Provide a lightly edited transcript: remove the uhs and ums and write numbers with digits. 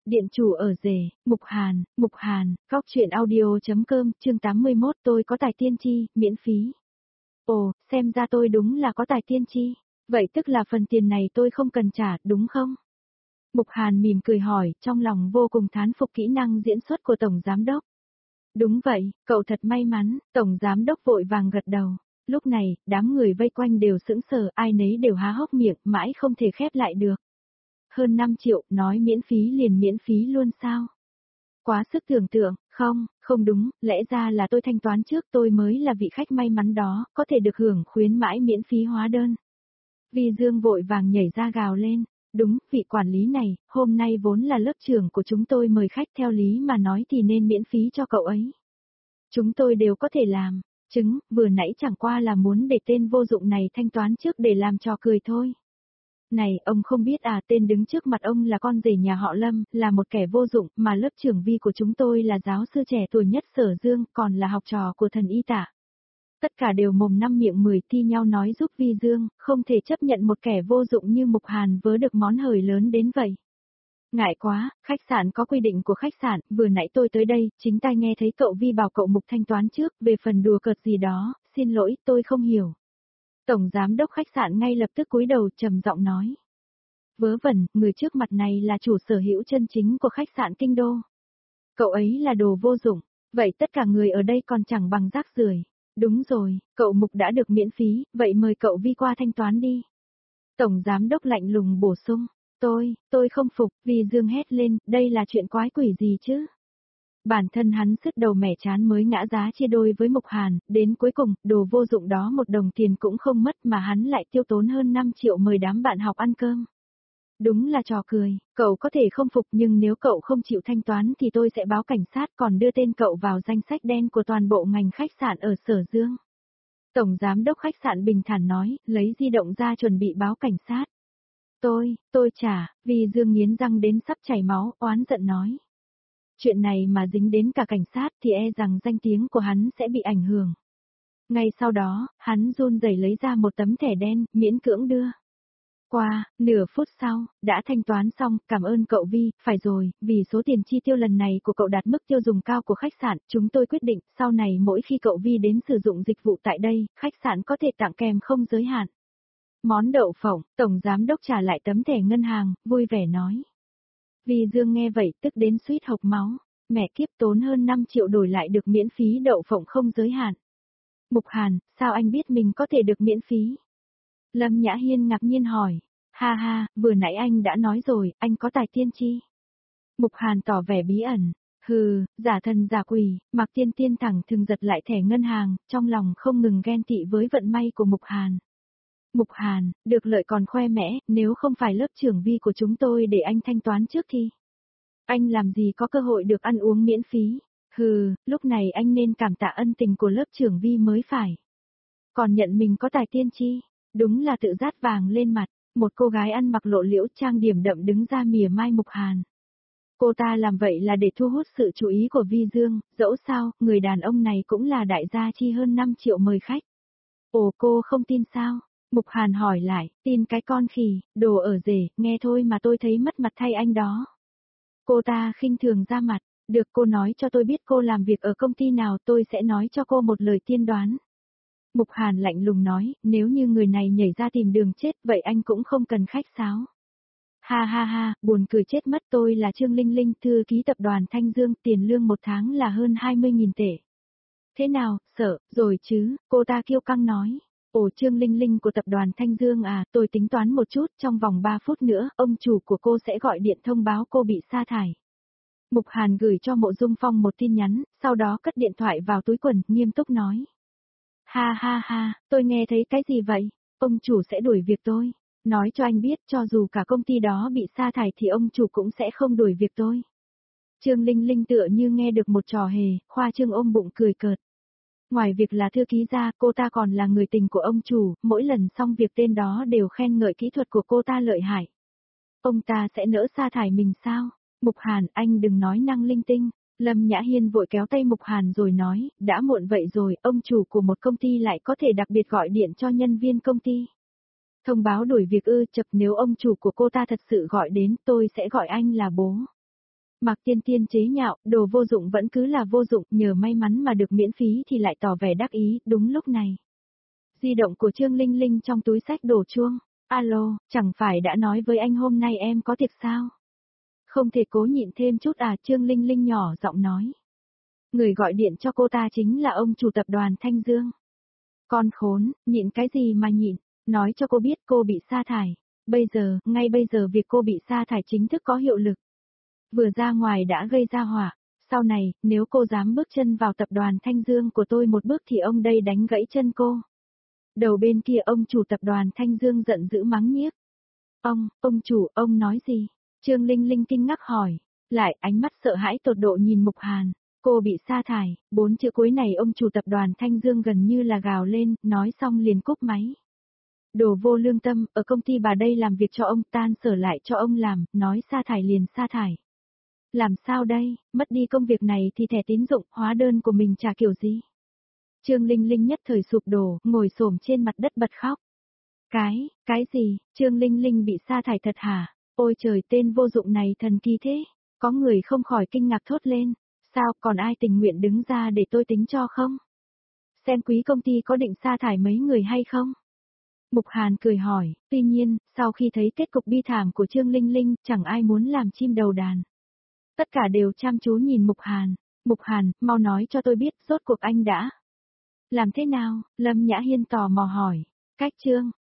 Điện chủ ở rể, Mục Hàn, góc truyện audio.com, chương 81 tôi có tài tiên tri, miễn phí. Ồ, xem ra tôi đúng là có tài tiên tri. Vậy tức là phần tiền này tôi không cần trả, đúng không? Mục Hàn mỉm cười hỏi, trong lòng vô cùng thán phục kỹ năng diễn xuất của Tổng Giám Đốc. Đúng vậy, cậu thật may mắn, Tổng Giám Đốc vội vàng gật đầu. Lúc này, đám người vây quanh đều sững sờ, ai nấy đều há hốc miệng, mãi không thể khép lại được. Hơn 5 triệu, nói miễn phí liền miễn phí luôn sao? Quá sức tưởng tượng, không đúng, lẽ ra là tôi thanh toán trước tôi mới là vị khách may mắn đó, có thể được hưởng khuyến mãi miễn phí hóa đơn. Vi Dương vội vàng nhảy ra gào lên, đúng, vị quản lý này, hôm nay vốn là lớp trưởng của chúng tôi mời khách theo lý mà nói thì nên miễn phí cho cậu ấy. Chúng tôi đều có thể làm, vừa nãy chẳng qua là muốn để tên vô dụng này thanh toán trước để làm trò cười thôi. Này, ông không biết à, tên đứng trước mặt ông là con rể nhà họ Lâm, là một kẻ vô dụng, mà lớp trưởng Vi của chúng tôi là giáo sư trẻ tuổi nhất Sở Dương, còn là học trò của thần y tả. Tất cả đều mồm năm miệng 10 thi nhau nói giúp Vi Dương, không thể chấp nhận một kẻ vô dụng như Mục Hàn vớ được món hời lớn đến vậy. Ngại quá, khách sạn có quy định của khách sạn, vừa nãy tôi tới đây, chính tai nghe thấy cậu Vi bảo cậu Mục thanh toán trước, về phần đùa cợt gì đó, xin lỗi, tôi không hiểu. Tổng giám đốc khách sạn ngay lập tức cúi đầu trầm giọng nói. Vớ vẩn, người trước mặt này là chủ sở hữu chân chính của khách sạn Kinh Đô. Cậu ấy là đồ vô dụng, vậy tất cả người ở đây còn chẳng bằng rác rưởi. Đúng rồi, cậu Mục đã được miễn phí, vậy mời cậu Vi qua thanh toán đi. Tổng giám đốc lạnh lùng bổ sung, tôi không phục, Vi Dương hét lên, đây là chuyện quái quỷ gì chứ? Bản thân hắn sứt đầu mẻ chán mới ngã giá chia đôi với Mục Hàn, đến cuối cùng, đồ vô dụng đó một đồng tiền cũng không mất mà hắn lại tiêu tốn hơn 5 triệu mời đám bạn học ăn cơm. Đúng là trò cười, cậu có thể không phục nhưng nếu cậu không chịu thanh toán thì tôi sẽ báo cảnh sát còn đưa tên cậu vào danh sách đen của toàn bộ ngành khách sạn ở Sở Dương. Tổng giám đốc khách sạn bình thản nói, lấy di động ra chuẩn bị báo cảnh sát. Tôi trả, vì Dương nghiến răng đến sắp chảy máu, oán giận nói. Chuyện này mà dính đến cả cảnh sát thì e rằng danh tiếng của hắn sẽ bị ảnh hưởng. Ngay sau đó, hắn run rẩy lấy ra một tấm thẻ đen, miễn cưỡng đưa. Qua, nửa phút sau, đã thanh toán xong, cảm ơn cậu Vi, phải rồi, vì số tiền chi tiêu lần này của cậu đạt mức tiêu dùng cao của khách sạn, chúng tôi quyết định, sau này mỗi khi cậu Vi đến sử dụng dịch vụ tại đây, khách sạn có thể tặng kèm không giới hạn. Món đậu phộng, Tổng Giám Đốc trả lại tấm thẻ ngân hàng, vui vẻ nói. Vi Dương nghe vậy tức đến suýt hộc máu, mẹ kiếp tốn hơn 5 triệu đổi lại được miễn phí đậu phộng không giới hạn. Mục Hàn, sao anh biết mình có thể được miễn phí? Lâm Nhã Hiên ngạc nhiên hỏi, ha, vừa nãy anh đã nói rồi, anh có tài tiên tri. Mục Hàn tỏ vẻ bí ẩn, giả thần giả quỷ, Mạc Tiên Tiên thẳng thừng giật lại thẻ ngân hàng, trong lòng không ngừng ghen tị với vận may của Mục Hàn. Mục Hàn, được lợi còn khoe mẽ, nếu không phải lớp trưởng Vi của chúng tôi để anh thanh toán trước thì anh làm gì có cơ hội được ăn uống miễn phí. Lúc này anh nên cảm tạ ân tình của lớp trưởng Vi mới phải. Còn nhận mình có tài tiên tri, đúng là tự rát vàng lên mặt, một cô gái ăn mặc lộ liễu trang điểm đậm đứng ra mỉa mai Mục Hàn. Cô ta làm vậy là để thu hút sự chú ý của Vi Dương, dẫu sao, người đàn ông này cũng là đại gia chi hơn 5 triệu mời khách. Ồ, cô không tin sao? Mục Hàn hỏi lại, tin cái con khỉ, đồ ở rể, nghe thôi mà tôi thấy mất mặt thay anh đó. Cô ta khinh thường ra mặt, được cô nói cho tôi biết cô làm việc ở công ty nào tôi sẽ nói cho cô một lời tiên đoán. Mục Hàn lạnh lùng nói, nếu như người này nhảy ra tìm đường chết vậy anh cũng không cần khách sáo. Ha, buồn cười chết mất, tôi là Trương Linh Linh, thư ký tập đoàn Thanh Dương, tiền lương một tháng là hơn 20.000 tệ. Thế nào, sợ, rồi chứ, cô ta kiêu căng nói. Ồ, Trương Linh Linh của tập đoàn Thanh Dương à, tôi tính toán một chút, trong vòng 3 phút nữa, ông chủ của cô sẽ gọi điện thông báo cô bị sa thải. Mục Hàn gửi cho Mộ Dung Phong một tin nhắn, sau đó cất điện thoại vào túi quần, nghiêm túc nói. Ha, tôi nghe thấy cái gì vậy? Ông chủ sẽ đuổi việc tôi. Nói cho anh biết cho dù cả công ty đó bị sa thải thì ông chủ cũng sẽ không đuổi việc tôi. Trương Linh Linh tựa như nghe được một trò hề, khoa trương ôm bụng cười cợt. Ngoài việc là thư ký ra, cô ta còn là người tình của ông chủ, mỗi lần xong việc tên đó đều khen ngợi kỹ thuật của cô ta lợi hại. Ông ta sẽ nỡ sa thải mình sao? Mục Hàn, anh đừng nói năng linh tinh. Lâm Nhã Hiên vội kéo tay Mục Hàn rồi nói, đã muộn vậy rồi, ông chủ của một công ty lại có thể đặc biệt gọi điện cho nhân viên công ty. Thông báo đuổi việc chập, nếu ông chủ của cô ta thật sự gọi đến, tôi sẽ gọi anh là bố. Mạc Tiên Tiên chế nhạo, đồ vô dụng vẫn cứ là vô dụng, nhờ may mắn mà được miễn phí thì lại tỏ vẻ đắc ý, đúng lúc này. Di động của Trương Linh Linh trong túi xách đổ chuông. Alo, chẳng phải đã nói với anh hôm nay em có tiệc sao? Không thể cố nhịn thêm chút à, Trương Linh Linh nhỏ giọng nói. Người gọi điện cho cô ta chính là ông chủ tập đoàn Thanh Dương. Con khốn, nhịn cái gì mà nhịn, nói cho cô biết cô bị sa thải. Bây giờ, ngay bây giờ việc cô bị sa thải chính thức có hiệu lực. Vừa ra ngoài đã gây ra họa, sau này, nếu cô dám bước chân vào tập đoàn Thanh Dương của tôi một bước thì ông đây đánh gãy chân cô. Đầu bên kia ông chủ tập đoàn Thanh Dương giận dữ mắng nhiếc. Ông chủ, ông nói gì? Trương Linh Linh kinh ngạc hỏi, lại ánh mắt sợ hãi tột độ nhìn Mục Hàn. Cô bị sa thải, 4 chữ cuối này ông chủ tập đoàn Thanh Dương gần như là gào lên, nói xong liền cúp máy. Đồ vô lương tâm, ở công ty bà đây làm việc cho ông, tan sở lại cho ông làm, nói sa thải liền sa thải. Làm sao đây, mất đi công việc này thì thẻ tín dụng, hóa đơn của mình trả kiểu gì? Trương Linh Linh nhất thời sụp đổ, ngồi xổm trên mặt đất bật khóc. Cái gì, Trương Linh Linh bị sa thải thật hả? Ôi trời, tên vô dụng này thần kỳ thế. Có người không khỏi kinh ngạc thốt lên. Sao, còn ai tình nguyện đứng ra để tôi tính cho không? Xem quý công ty có định sa thải mấy người hay không? Mục Hàn cười hỏi, tuy nhiên, sau khi thấy kết cục bi thảm của Trương Linh Linh, chẳng ai muốn làm chim đầu đàn. Tất cả đều chăm chú nhìn Mục Hàn. Mục Hàn, mau nói cho tôi biết, rốt cuộc anh đã làm thế nào? Lâm Nhã Hiên tò mò hỏi. Cách Trương